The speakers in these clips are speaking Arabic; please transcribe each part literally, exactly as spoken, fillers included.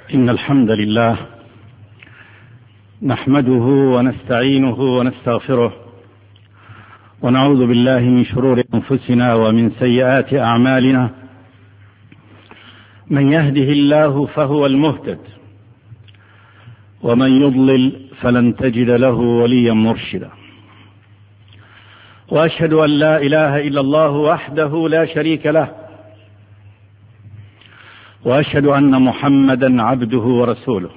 إن الحمد لله نحمده ونستعينه ونستغفره ونعوذ بالله من شرور أنفسنا ومن سيئات أعمالنا. من يهده الله فهو المهتد ومن يضلل فلن تجد له وليا مرشدا. وأشهد أن لا إله إلا الله وحده لا شريك له، وأشهد أن محمدا عبده ورسوله.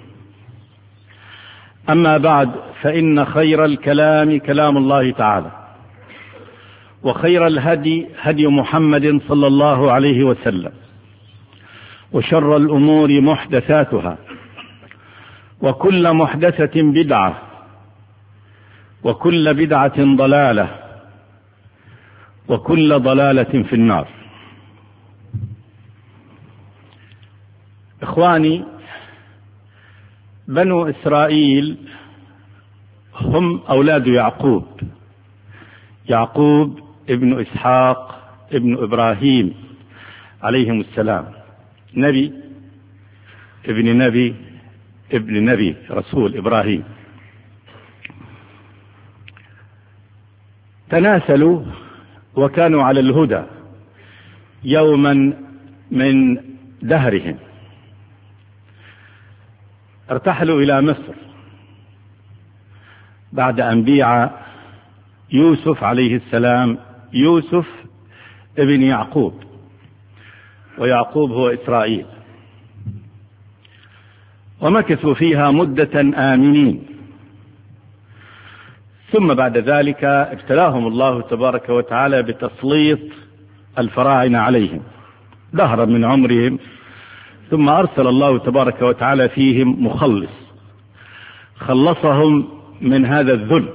أما بعد، فإن خير الكلام كلام الله تعالى، وخير الهدي هدي محمد صلى الله عليه وسلم، وشر الأمور محدثاتها، وكل محدثة بدعة، وكل بدعة ضلالة، وكل ضلالة في النار. إخواني، بنو إسرائيل هم أولاد يعقوب، يعقوب ابن إسحاق ابن إبراهيم عليهم السلام، نبي ابن نبي ابن نبي رسول إبراهيم. تناسلوا وكانوا على الهدى يوما من دهرهم. ارتحلوا إلى مصر بعد أن بيع يوسف عليه السلام، يوسف ابن يعقوب، ويعقوب هو إسرائيل، ومكثوا فيها مدة آمنين. ثم بعد ذلك ابتلاهم الله تبارك وتعالى بتسليط الفراعنة عليهم دهرا من عمرهم، ثم أرسل الله تبارك وتعالى فيهم مخلص خلصهم من هذا الذل.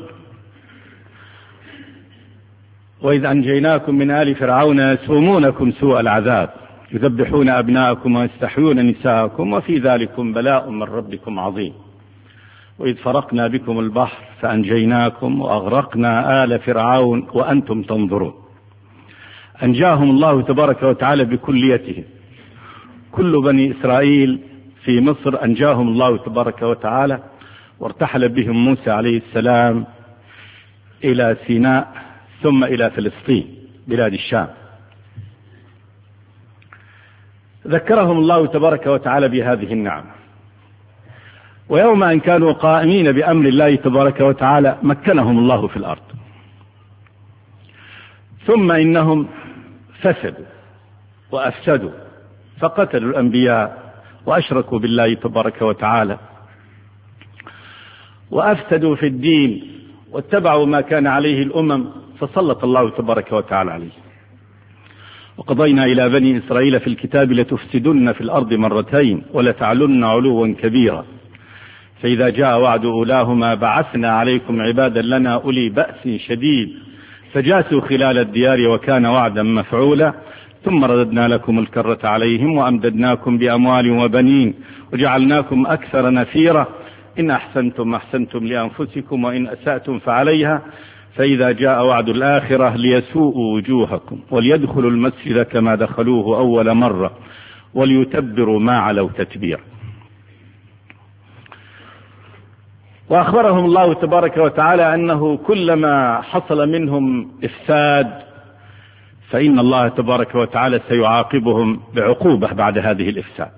وإذ أنجيناكم من آل فرعون يسومونكم سوء العذاب يذبحون أبناءكم ويستحيون نساءكم وفي ذلكم بلاء من ربكم عظيم. وإذ فرقنا بكم البحر فأنجيناكم وأغرقنا آل فرعون وأنتم تنظرون. أنجاهم الله تبارك وتعالى بكليتهم، كل بني إسرائيل في مصر أنجاهم الله تبارك وتعالى، وارتحل بهم موسى عليه السلام إلى سيناء ثم إلى فلسطين بلاد الشام. ذكرهم الله تبارك وتعالى بهذه النعمة. ويوم أن كانوا قائمين بأمر الله تبارك وتعالى مكنهم الله في الأرض، ثم إنهم فسدوا وأفسدوا، فقتلوا الأنبياء وأشركوا بالله تبارك وتعالى، وأفسدوا في الدين واتبعوا ما كان عليه الأمم، فسلط الله تبارك وتعالى عليه. وقضينا إلى بني إسرائيل في الكتاب لتفسدن في الأرض مرتين ولتعلن علوا كبيرا، فإذا جاء وعد أولاهما بعثنا عليكم عبادا لنا أولي بأس شديد فجاسوا خلال الديار وكان وعدا مفعولا ثم رددنا لكم الكرة عليهم وأمددناكم بأموال وبنين وجعلناكم أكثر نفيرا إن أحسنتم أحسنتم لأنفسكم وإن أسأتم فعليها فإذا جاء وعد الآخرة ليسوءوا وجوهكم وليدخلوا المسجد كما دخلوه أول مرة وليتبروا ما علوا تتبيرا. وأخبرهم الله تبارك وتعالى أنه كلما حصل منهم إفساد فإن الله تبارك وتعالى سيعاقبهم بعقوبة بعد هذه الإفساد.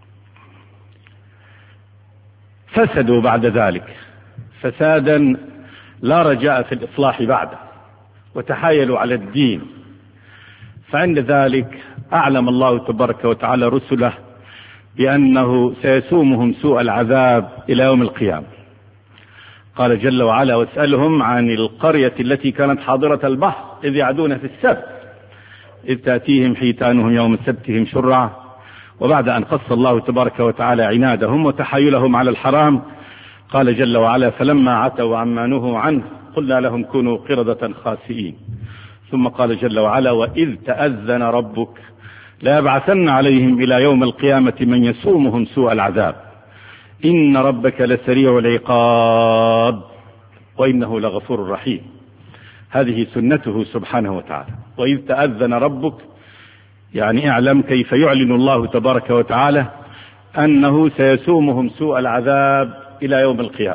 فسدوا بعد ذلك فسادا لا رجاء في الإصلاح بعده، وتحايلوا على الدين، فعند ذلك أعلم الله تبارك وتعالى رسله بأنه سيسومهم سوء العذاب إلى يوم القيامة. قال جل وعلا: واسألهم عن القرية التي كانت حاضرة البحر إذ يعدون في السبت إذ تأتيهم حيتانهم يوم سبتهم شرعا. وبعد أن قص الله تبارك وتعالى عنادهم وتحايلهم على الحرام قال جل وعلا: فلما عتوا عما نهوا عنه قلنا لهم كونوا قردة خاسئين. ثم قال جل وعلا: وإذ تأذن ربك ليبعثن عليهم إلى يوم القيامة من يسومهم سوء العذاب إن ربك لسريع العقاب وإنه لغفور رحيم. هذه سنته سبحانه وتعالى. وإذ تأذن ربك يعني اعلم كيف يعلن الله تبارك وتعالى أنه سيسومهم سوء العذاب إلى يوم القيامة،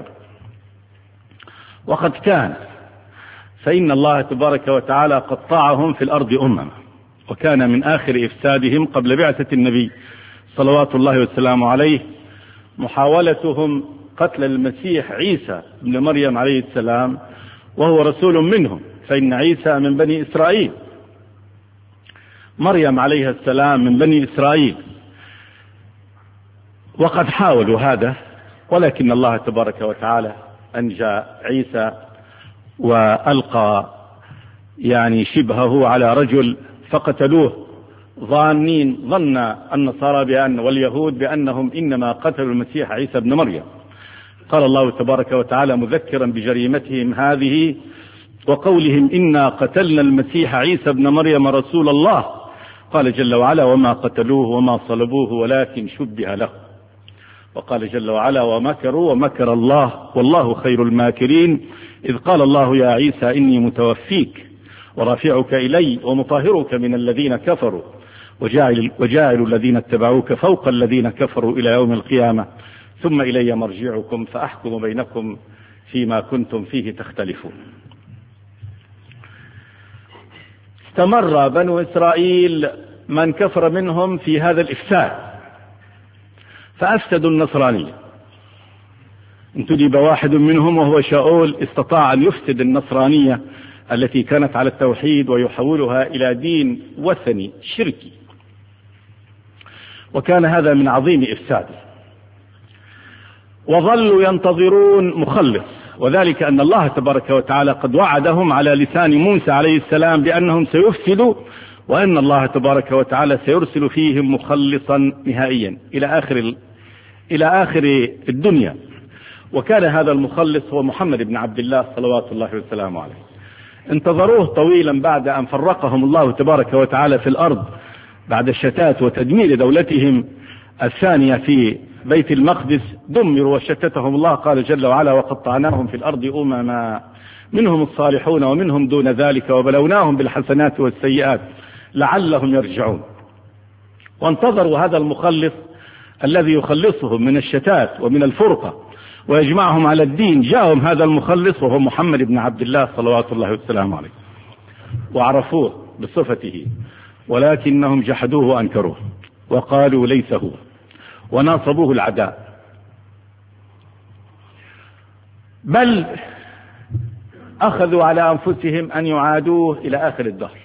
وقد كان، فإن الله تبارك وتعالى قطعهم في الأرض أمما، وكان من آخر إفسادهم قبل بعثة النبي صلوات الله وسلامه عليه محاولتهم قتل المسيح عيسى ابن مريم عليه السلام وهو رسول منهم، فإن عيسى من بني إسرائيل، مريم عليها السلام من بني إسرائيل، وقد حاولوا هذا، ولكن الله تبارك وتعالى أنجى عيسى وألقى يعني شبهه على رجل فقتلوه، ظانين ظن النصارى بأن واليهود بأنهم إنما قتلوا المسيح عيسى ابن مريم. قال الله تبارك وتعالى مذكرا بجريمتهم هذه وقولهم إنا قتلنا المسيح عيسى ابن مريم رسول الله، قال جل وعلا وما قتلوه وما صلبوه ولكن شبه له، وقال جل وعلا ومكروا ومكر الله والله خير الماكرين، إذ قال الله يا عيسى إني متوفيك ورافعك إلي ومطهرك من الذين كفروا وجاعل, وجاعل الذين اتبعوك فوق الذين كفروا إلى يوم القيامة ثم إلي مرجعكم فأحكم بينكم فيما كنتم فيه تختلفون. استمر بنو إسرائيل من كفر منهم في هذا الإفساد، فأفسدوا النصرانية. انتدب واحد منهم وهو شاول استطاع أن يفسد النصرانية التي كانت على التوحيد ويحولها إلى دين وثني شركي، وكان هذا من عظيم إفساده. وظلوا ينتظرون مخلص، وذلك أن الله تبارك وتعالى قد وعدهم على لسان موسى عليه السلام بأنهم سيفسدوا، وأن الله تبارك وتعالى سيرسل فيهم مخلصا نهائيا إلى آخر إلى آخر الدنيا. وكان هذا المخلص هو محمد بن عبد الله صلوات الله وسلامه عليه. انتظروه طويلا بعد أن فرقهم الله تبارك وتعالى في الأرض بعد الشتات وتدمير دولتهم الثانية في بيت المقدس، دمروا وشتتهم الله. قال جل وعلا وقطعناهم في الأرض أمما منهم الصالحون ومنهم دون ذلك وبلوناهم بالحسنات والسيئات لعلهم يرجعون. وانتظروا هذا المخلص الذي يخلصهم من الشتات ومن الفرقة ويجمعهم على الدين. جاءهم هذا المخلص وهو محمد بن عبد الله صلوات الله والسلام عليه، وعرفوه بصفته، ولكنهم جحدوه وأنكروه وقالوا ليس هو، وناصبوه العداء، بل أخذوا على أنفسهم أن يعادوه إلى آخر الدهر،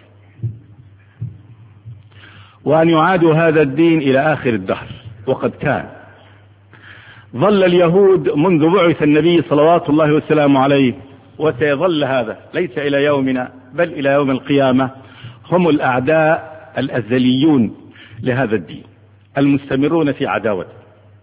وأن يعادوا هذا الدين إلى آخر الدهر. وقد كان ظل اليهود منذ بعث النبي صلوات الله والسلام عليه، وسيظل هذا ليس إلى يومنا بل إلى يوم القيامة، هم الأعداء الأزليون لهذا الدين المستمرون في عداوته.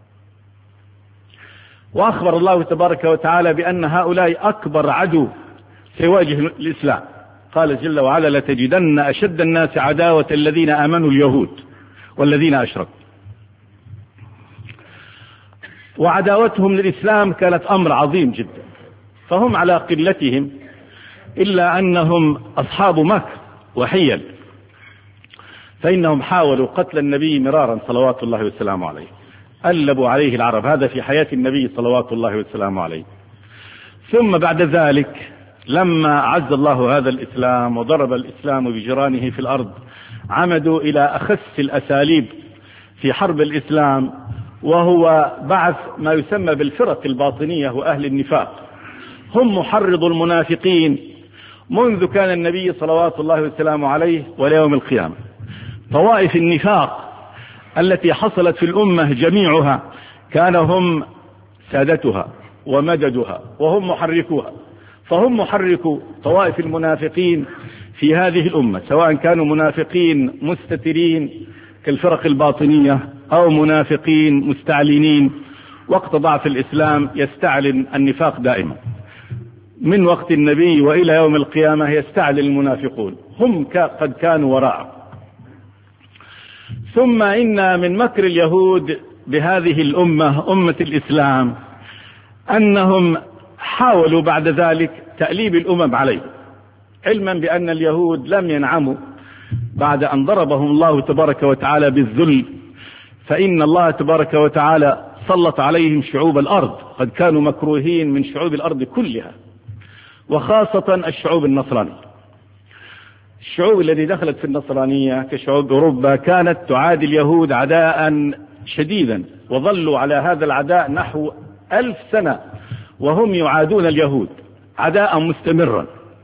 وأخبر الله تبارك وتعالى بأن هؤلاء أكبر عدو سيواجه الإسلام. قال جل وعلا لتجدن أشد الناس عداوة الذين آمنوا اليهود والذين أشركوا. وعداوتهم للإسلام كانت أمر عظيم جدا، فهم على قلتهم إلا أنهم أصحاب مكر وحيل، فإنهم حاولوا قتل النبي مرارا صلوات الله والسلام عليه، ألبوا عليه العرب، هذا في حياة النبي صلوات الله والسلام عليه. ثم بعد ذلك لما عز الله هذا الإسلام وضرب الإسلام بجيرانه في الأرض، عمدوا إلى أخس الأساليب في حرب الإسلام، وهو بعث ما يسمى بالفرق الباطنية وأهل النفاق، هم محرض المنافقين منذ كان النبي صلوات الله والسلام عليه وليوم القيامة. طوائف النفاق التي حصلت في الأمة جميعها كان هم سادتها ومددها وهم محركوها، فهم محركوا طوائف المنافقين في هذه الأمة، سواء كانوا منافقين مستترين كالفرق الباطنية أو منافقين مستعلنين. وقت ضعف الإسلام يستعلن النفاق دائما، من وقت النبي وإلى يوم القيامة يستعلن المنافقون، هم قد كانوا وراءه. ثم إن من مكر اليهود بهذه الأمة أمة الإسلام أنهم حاولوا بعد ذلك تأليب الأمم عليه، علما بأن اليهود لم ينعموا بعد أن ضربهم الله تبارك وتعالى بالذل فإن الله تبارك وتعالى سلط عليهم شعوب الأرض، قد كانوا مكروهين من شعوب الأرض كلها، وخاصة الشعوب النصرانية. الشعوب التي دخلت في النصرانية كشعوب أوروبا كانت تعادي اليهود عداء شديدا، وظلوا على هذا العداء نحو ألف سنة وهم يعادون اليهود عداء مستمرا.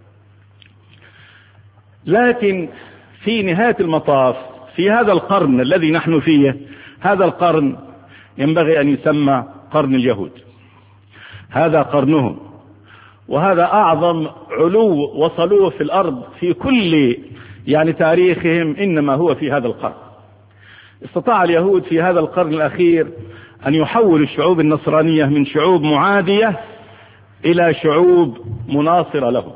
لكن في نهاية المطاف في هذا القرن الذي نحن فيه، هذا القرن ينبغي أن يسمى قرن اليهود، هذا قرنهم، وهذا أعظم علو وصلوه في الأرض في كل يعني تاريخهم، إنما هو في هذا القرن. استطاع اليهود في هذا القرن الأخير أن يحولوا الشعوب النصرانية من شعوب معادية إلى شعوب مناصرة لهم.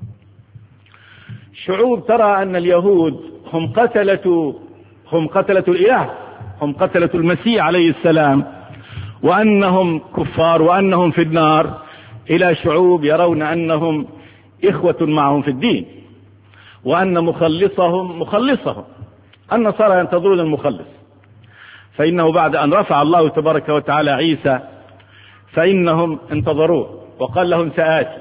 شعوب ترى أن اليهود هم قتلة هم قتلة الإله، هم قتلة المسيح عليه السلام، وأنهم كفار وأنهم في النار، إلى شعوب يرون أنهم إخوة معهم في الدين، وأن مخلصهم مخلصهم. النصارى ينتظرون المخلص، فإنه بعد أن رفع الله تبارك وتعالى عيسى فإنهم انتظروه وقال لهم سآتي.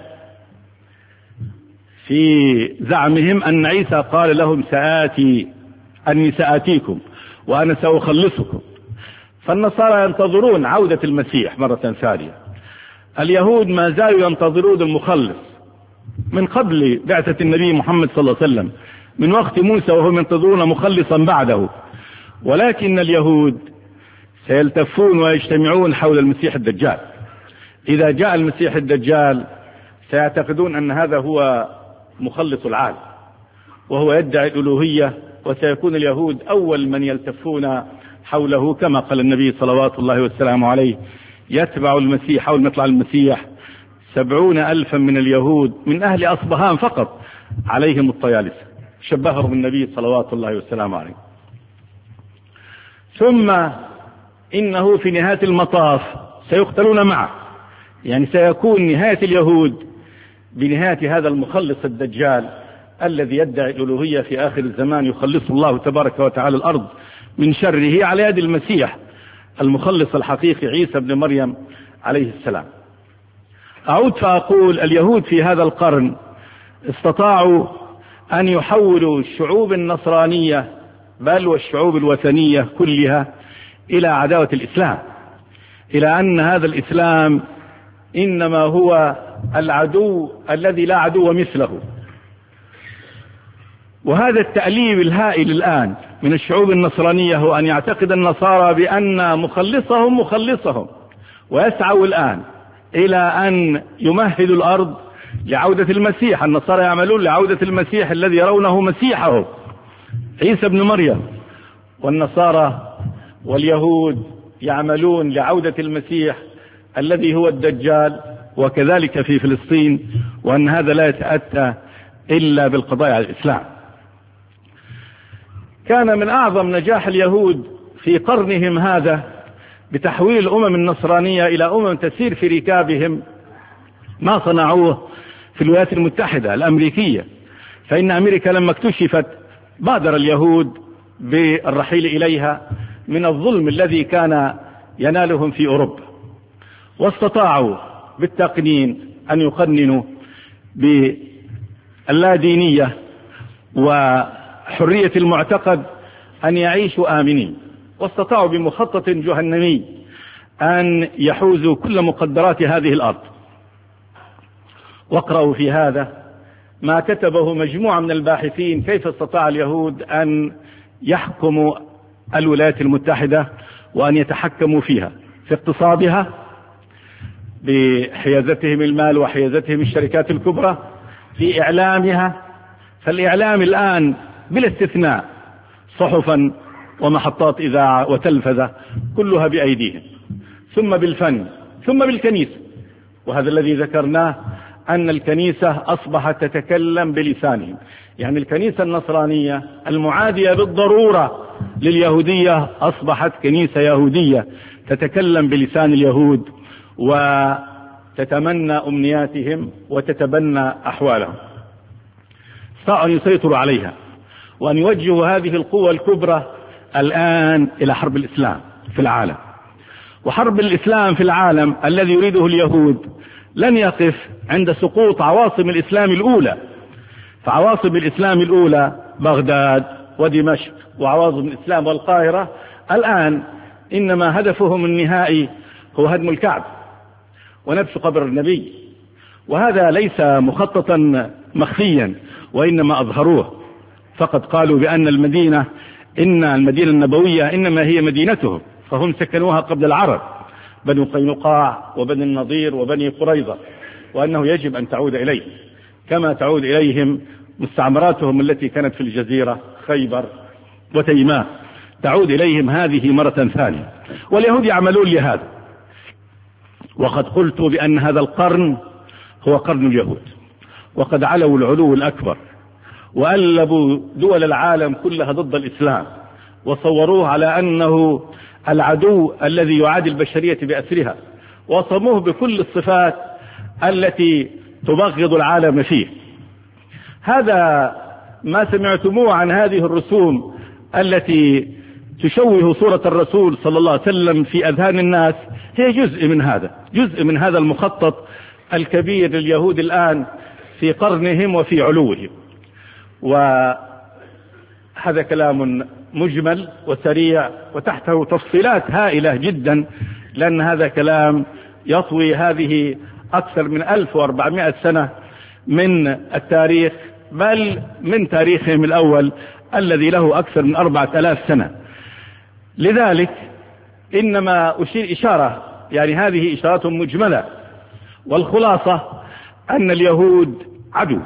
في زعمهم أن عيسى قال لهم سآتي، أني سآتيكم وأنا سأخلصكم. فالنصارى ينتظرون عودة المسيح مرة ثانية. اليهود ما زالوا ينتظرون المخلص من قبل بعثة النبي محمد صلى الله عليه وسلم، من وقت موسى وهم ينتظرون مخلصا بعده. ولكن اليهود سيلتفون ويجتمعون حول المسيح الدجال. إذا جاء المسيح الدجال سيعتقدون أن هذا هو مخلص العالم، وهو يدعي الألوهية، وسيكون اليهود أول من يلتفون حوله، كما قال النبي صلوات الله والسلام عليه: يتبع المسيح حول مطلع المسيح سبعون ألفا من اليهود من أهل أصبهان فقط عليهم الطيالسة، شبههم النبي صلوات الله والسلام عليه. ثم إنه في نهاية المطاف سيقتلون معه، يعني سيكون نهاية اليهود بنهاية هذا المخلص الدجال الذي يدعي الألوهية في آخر الزمان، يخلص الله تبارك وتعالى الأرض من شره على يد المسيح المخلص الحقيقي عيسى بن مريم عليه السلام. أعود فأقول اليهود في هذا القرن استطاعوا أن يحولوا الشعوب النصرانية بل والشعوب الوثنية كلها إلى عداوة الإسلام، إلى أن هذا الإسلام إنما هو العدو الذي لا عدو مثله. وهذا التأليب الهائل الآن من الشعوب النصرانية هو أن يعتقد النصارى بأن مخلصهم مخلصهم، ويسعوا الآن إلى أن يمهدوا الأرض لعودة المسيح. النصارى يعملون لعودة المسيح الذي يرونه مسيحه عيسى بن مريم، والنصارى واليهود يعملون لعودة المسيح الذي هو الدجال، وكذلك في فلسطين، وأن هذا لا يتأتى إلا بالقضاء على الإسلام. كان من أعظم نجاح اليهود في قرنهم هذا بتحويل الأمم النصرانية إلى أمم تسير في ركابهم ما صنعوه في الولايات المتحدة الأمريكية. فإن أمريكا لما اكتشفت بادر اليهود بالرحيل إليها من الظلم الذي كان ينالهم في أوروبا، واستطاعوا بالتقنين أن يقننوا باللادينية وحرية المعتقد أن يعيشوا آمنين، واستطاعوا بمخطط جهنمي أن يحوزوا كل مقدرات هذه الأرض. واقرأوا في هذا ما كتبه مجموعة من الباحثين كيف استطاع اليهود أن يحكموا الولايات المتحدة وأن يتحكموا فيها في اقتصادها بحيازتهم المال وحيازتهم الشركات الكبرى، في إعلامها. فالإعلام الآن بلا استثناء صحفا ومحطات إذاعة وتلفزة كلها بأيديهم، ثم بالفن، ثم بالكنيسة. وهذا الذي ذكرناه أن الكنيسة أصبحت تتكلم بلسانهم، يعني الكنيسة النصرانية المعادية بالضرورة لليهودية أصبحت كنيسة يهودية تتكلم بلسان اليهود وتتمنى أمنياتهم وتتبنى أحوالهم. استطاعوا أن يسيطروا عليها وأن يوجهوا هذه القوة الكبرى الآن إلى حرب الإسلام في العالم. وحرب الإسلام في العالم الذي يريده اليهود لن يقف عند سقوط عواصم الإسلام الأولى، فعواصم الإسلام الأولى بغداد ودمشق وعواصم الإسلام والقاهرة الآن إنما هدفهم النهائي هو هدم الكعبة ونبش قبر النبي، وهذا ليس مخططا مخفيا وإنما أظهروه. فقد قالوا بأن المدينة إن المدينة النبوية إنما هي مدينتهم، فهم سكنوها قبل العرب بنو قينقاع وبني النضير وبني قريظة، وأنه يجب أن تعود إليه كما تعود إليهم مستعمراتهم التي كانت في الجزيرة خيبر وتيماء، تعود إليهم هذه مرة ثانية. واليهود يعملون لهذا، وقد قلت بأن هذا القرن هو قرن اليهود، وقد علوا العلو الأكبر وألبوا دول العالم كلها ضد الإسلام وصوروه على أنه العدو الذي يعادي البشرية بأسرها، وصموه بكل الصفات التي تبغض العالم فيه. هذا ما سمعتموه عن هذه الرسوم التي تشوه صورة الرسول صلى الله عليه وسلم في أذهان الناس، هي جزء من هذا، جزء من هذا المخطط الكبير لليهود الآن في قرنهم وفي علوهم. وهذا كلام مجمل وسريع وتحته تفصيلات هائلة جدا، لأن هذا كلام يطوي هذه أكثر من ألف وأربعمائة سنة من التاريخ، بل من تاريخهم الأول الذي له أكثر من أربعة آلاف سنة. لذلك إنما أشير إشارة، يعني هذه إشارات مجملة، والخلاصة أن اليهود عدو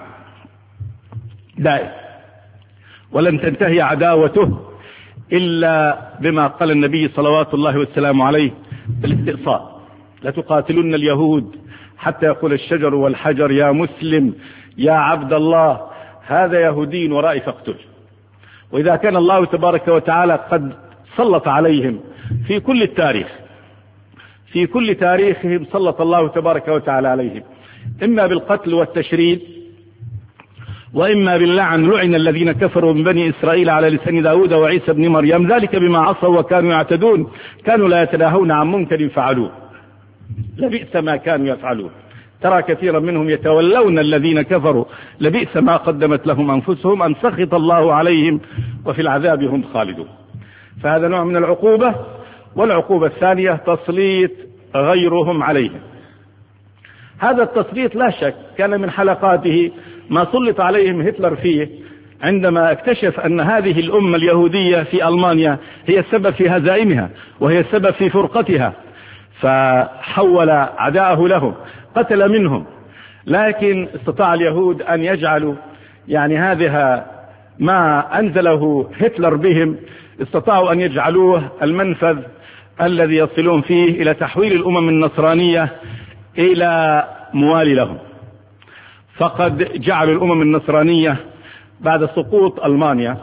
دائم، ولن تنتهي عداوته إلا بما قال النبي صلوات الله والسلام عليه بالاستئصال: لتقاتلن اليهود حتى يقول الشجر والحجر يا مسلم يا عبد الله هذا يهودي ورائي فاقتله. وإذا كان الله تبارك وتعالى قد سلط عليهم في كل التاريخ، في كل تاريخهم سلط الله تبارك وتعالى عليهم إما بالقتل والتشريد وإما باللعن: لعن الذين كفروا من بني إسرائيل على لسان داود وعيسى بن مريم ذلك بما عصوا وكانوا يعتدون كانوا لا يتناهون عن منكر فعلوه لبئس ما كانوا يفعلون. ترى كثيرا منهم يتولون الذين كفروا لبئس ما قدمت لهم أنفسهم أن سخط الله عليهم وفي العذاب هم خالدون. فهذا نوع من العقوبة. والعقوبة الثانية تسليط غيرهم عليهم. هذا التسليط لا شك كان من حلقاته ما سلط عليهم هتلر فيه عندما اكتشف أن هذه الأمة اليهودية في ألمانيا هي السبب في هزائمها وهي السبب في فرقتها، فحول عداءه لهم، قتل منهم. لكن استطاع اليهود أن يجعلوا يعني هذا ما أنزله هتلر بهم، استطاعوا أن يجعلوه المنفذ الذي يصلون فيه إلى تحويل الأمم النصرانية إلى موالي لهم. فقد جعلوا الأمم النصرانية بعد سقوط ألمانيا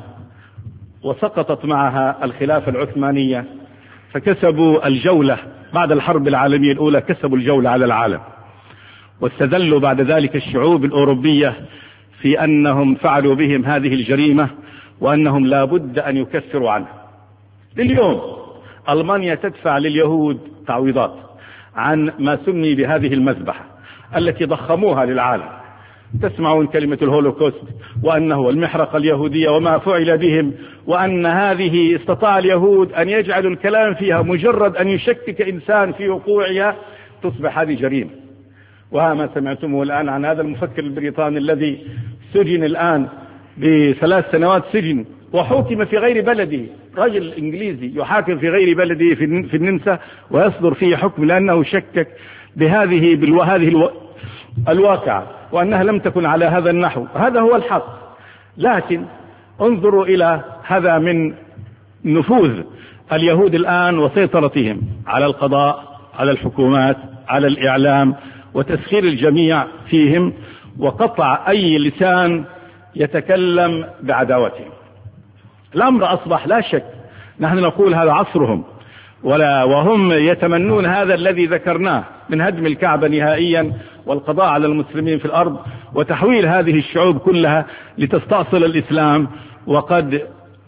وسقطت معها الخلافة العثمانية، فكسبوا الجولة بعد الحرب العالمية الأولى، كسبوا الجولة على العالم، واستدلوا بعد ذلك الشعوب الأوروبية في أنهم فعلوا بهم هذه الجريمة وأنهم لا بد أن يكفروا عنها. لليوم ألمانيا تدفع لليهود تعويضات عن ما سمي بهذه المذبحة التي ضخموها للعالم. تسمعون كلمة الهولوكوست وأنه المحرقة اليهودية وما فعل بهم، وأن هذه استطاع اليهود أن يجعلوا الكلام فيها مجرد أن يشكك إنسان في وقوعها تصبح هذه جريمة. وها ما سمعتمه الآن عن هذا المفكر البريطاني الذي سجن الآن بثلاث سنوات سجن وحكم في غير بلده، رجل إنجليزي يحاكم في غير بلده في النمسا ويصدر فيه حكم لأنه شكك بهذه بالوهذه الواقعة وأنها لم تكن على هذا النحو. هذا هو الحق. لكن انظروا إلى هذا من نفوذ اليهود الآن وسيطرتهم على القضاء، على الحكومات، على الإعلام، وتسخير الجميع فيهم وقطع أي لسان يتكلم بعداوتهم. الأمر أصبح لا شك، نحن نقول هذا عصرهم، ولا وهم يتمنون هذا الذي ذكرناه من هدم الكعبة نهائيا والقضاء على المسلمين في الأرض وتحويل هذه الشعوب كلها لتستأصل الإسلام. وقد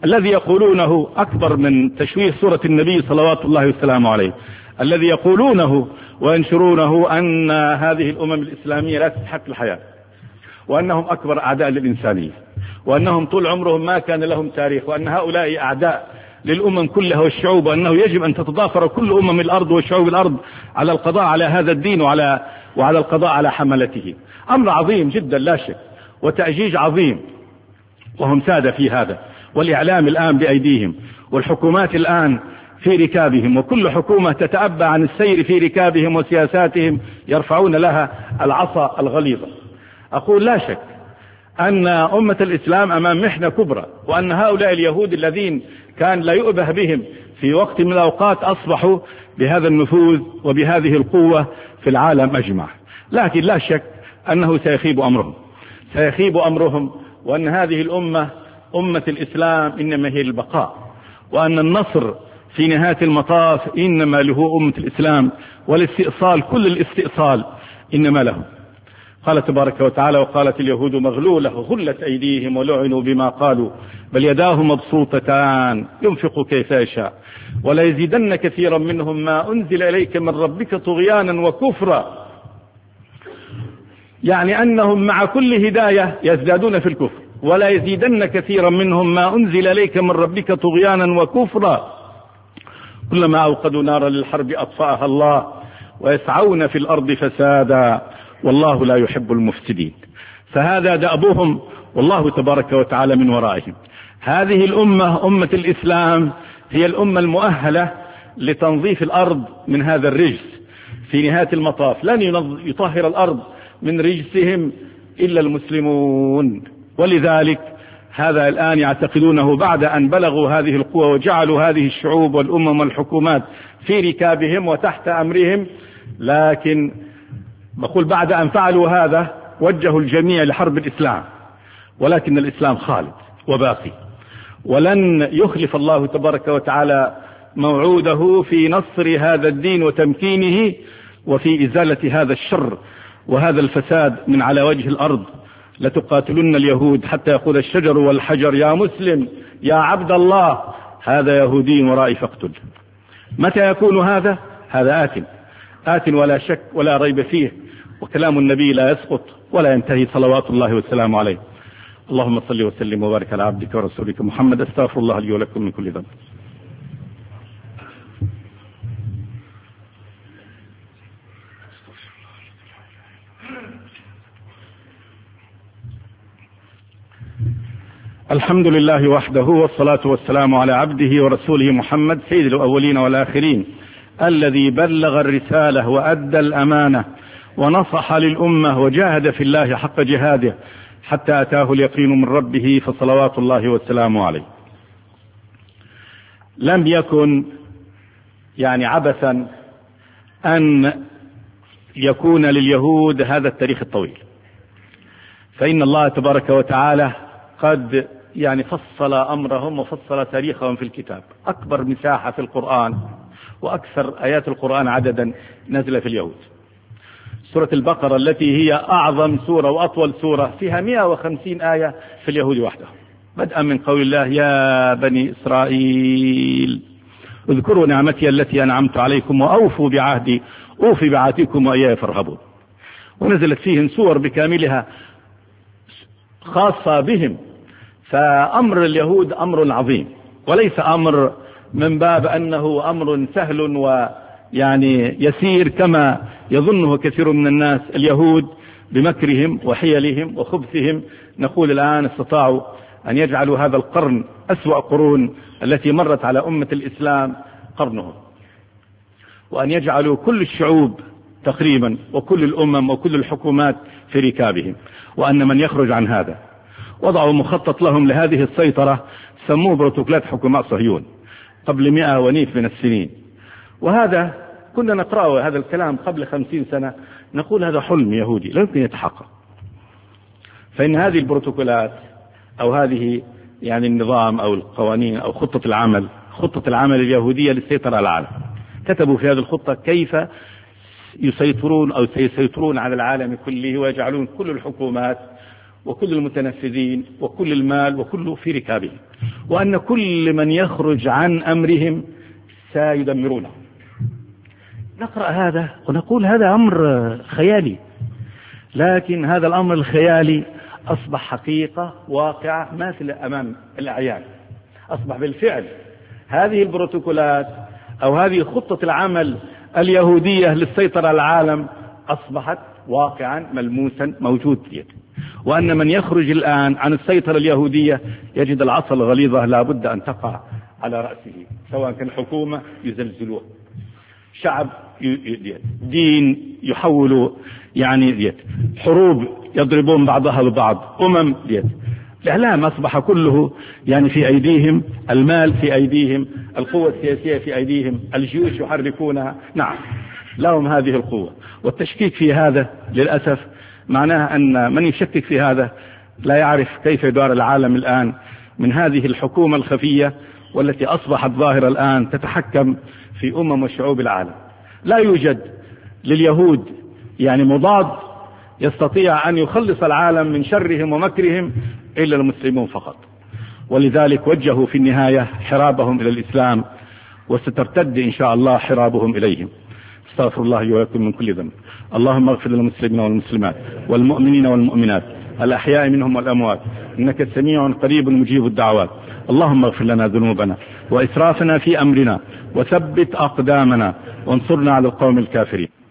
الذي يقولونه أكبر من تشويه صورة النبي صلوات الله وسلامه عليه، الذي يقولونه وينشرونه أن هذه الأمم الإسلامية لا تستحق الحياة، وأنهم أكبر أعداء للإنسانية، وأنهم طول عمرهم ما كان لهم تاريخ، وأن هؤلاء أعداء للأمم كلها والشعوب، وأنه يجب أن تتضافر كل أمم الأرض وشعوب الأرض على القضاء على هذا الدين وعلى وعلى القضاء على حملته. أمر عظيم جدا لا شك، وتأجيج عظيم، وهم سادة في هذا، والإعلام الآن بأيديهم، والحكومات الآن في ركابهم، وكل حكومة تتأبى عن السير في ركابهم وسياساتهم يرفعون لها العصا الغليظة. أقول لا شك أن أمة الإسلام أمام محنة كبرى، وأن هؤلاء اليهود الذين كان لا يؤبه بهم في وقت من الأوقات أصبحوا بهذا النفوذ وبهذه القوة في العالم أجمع. لكن لا شك أنه سيخيب أمرهم سيخيب أمرهم وأن هذه الأمة أمة الإسلام إنما هي البقاء، وأن النصر في نهاية المطاف إنما له أمة الإسلام، والاستئصال كل الاستئصال إنما له. قال تبارك وتعالى: وقالت اليهود مغلولة غلت أيديهم ولعنوا بما قالوا بل يداه مبسوطتان ينفق كيف يشاء ولا يزيدن كثيرا منهم ما أنزل إليك من ربك طغيانا وكفرا. يعني أنهم مع كل هداية يزدادون في الكفر، ولا يزيدن كثيرا منهم ما أنزل إليك من ربك طغيانا وكفرا كلما أوقدوا نارا للحرب أطفأها الله ويسعون في الأرض فسادا والله لا يحب المفسدين. فهذا دأبهم، والله تبارك وتعالى من ورائهم. هذه الأمة أمة الإسلام هي الأمة المؤهلة لتنظيف الأرض من هذا الرجس في نهاية المطاف. لن يطهر الأرض من رجسهم إلا المسلمون، ولذلك هذا الآن يعتقدونه بعد أن بلغوا هذه القوة وجعلوا هذه الشعوب والأمم والحكومات في ركابهم وتحت أمرهم. لكن بقول بعد أن فعلوا هذا وجهوا الجميع لحرب الإسلام، ولكن الإسلام خالد وباقي، ولن يخلف الله تبارك وتعالى موعوده في نصر هذا الدين وتمكينه وفي إزالة هذا الشر وهذا الفساد من على وجه الأرض. لتقاتلن اليهود حتى يقول الشجر والحجر يا مسلم يا عبد الله هذا يهودي ورائي فاقتل. متى يكون هذا؟ هذا آت آت ولا شك ولا ريب فيه، وكلام النبي لا يسقط ولا ينتهي صلوات الله والسلام عليه. اللهم صل وسلم وبارك على عبدك ورسولك محمد. استغفر الله لي ولكم من كل ذنب. الحمد لله وحده، والصلاة والسلام على عبده ورسوله محمد سيد الأولين والآخرين، الذي بلغ الرسالة وأدى الأمانة ونصح للأمة وجاهد في الله حق جهاده حتى أتاه اليقين من ربه، فصلوات الله والسلام عليه. لم يكن يعني عبثا أن يكون لليهود هذا التاريخ الطويل، فإن الله تبارك وتعالى قد يعني فصل أمرهم وفصل تاريخهم في الكتاب. أكبر مساحة في القرآن وأكثر آيات القرآن عددا نزل في اليهود. سورة البقرة التي هي أعظم سورة وأطول سورة فيها مئة وخمسين آية في اليهود وحده، بدءا من قول الله يا بني إسرائيل اذكروا نعمتي التي أنعمت عليكم وأوفوا بعهدي أوفي بعهدكم وإياي فارهبون. ونزلت فيهم سور بكاملها خاصة بهم. فأمر اليهود أمر عظيم، وليس أمر من باب أنه أمر سهل ويعني يسير كما يظنه كثير من الناس. اليهود بمكرهم وحيلهم وخبثهم نقول الآن استطاعوا أن يجعلوا هذا القرن أسوأ قرون التي مرت على أمة الإسلام قرنهم، وأن يجعلوا كل الشعوب تقريبا وكل الأمم وكل الحكومات في ركابهم، وأن من يخرج عن هذا وضعوا مخطط لهم لهذه السيطرة سموه بروتوكولات حكماء صهيون قبل مئة ونيف من السنين. وهذا كنا نقرأه هذا الكلام قبل خمسين سنة، نقول هذا حلم يهودي لا يمكن يتحقق. فإن هذه البروتوكولات أو هذه يعني النظام أو القوانين أو خطة العمل خطة العمل اليهودية للسيطرة على العالم، كتبوا في هذه الخطة كيف يسيطرون أو سيسيطرون على العالم كله ويجعلون كل الحكومات وكل المتنفذين وكل المال وكله في ركابهم، وأن كل من يخرج عن أمرهم سيدمرونه. نقرأ هذا ونقول هذا أمر خيالي، لكن هذا الأمر الخيالي أصبح حقيقة واقعة ماثلة أمام الأعيان. أصبح بالفعل هذه البروتوكولات أو هذه خطة العمل اليهودية للسيطرة على العالم أصبحت واقعا ملموسا موجود فيه، وأن من يخرج الآن عن السيطرة اليهودية يجد العصا الغليظة لا بد أن تقع على رأسه، سواء كان حكومة يزلزلوه، شعب دين يحولوا، يعني ديت حروب يضربون بعضها ببعض، أمم ديت الإعلام أصبح كله يعني في أيديهم، المال في أيديهم، القوة السياسية في أيديهم، الجيوش يحركونها. نعم لهم هذه القوة، والتشكيك في هذا للأسف معناه أن من يشكك في هذا لا يعرف كيف يدار العالم الآن من هذه الحكومة الخفية والتي أصبحت ظاهرة الآن تتحكم في أمم وشعوب العالم. لا يوجد لليهود يعني مضاد يستطيع أن يخلص العالم من شرهم ومكرهم إلا المسلمون فقط، ولذلك وجهوا في النهاية حرابهم إلى الإسلام، وسترتد إن شاء الله حرابهم إليهم. استغفر الله ولكم من كل ذنب. اللهم اغفر للمسلمين والمسلمات والمؤمنين والمؤمنات الأحياء منهم والأموات، إنك سميع قريب مجيب الدعوات. اللهم اغفر لنا ذنوبنا وإسرافنا في أمرنا، وثبت أقدامنا، وانصرنا على القوم الكافرين.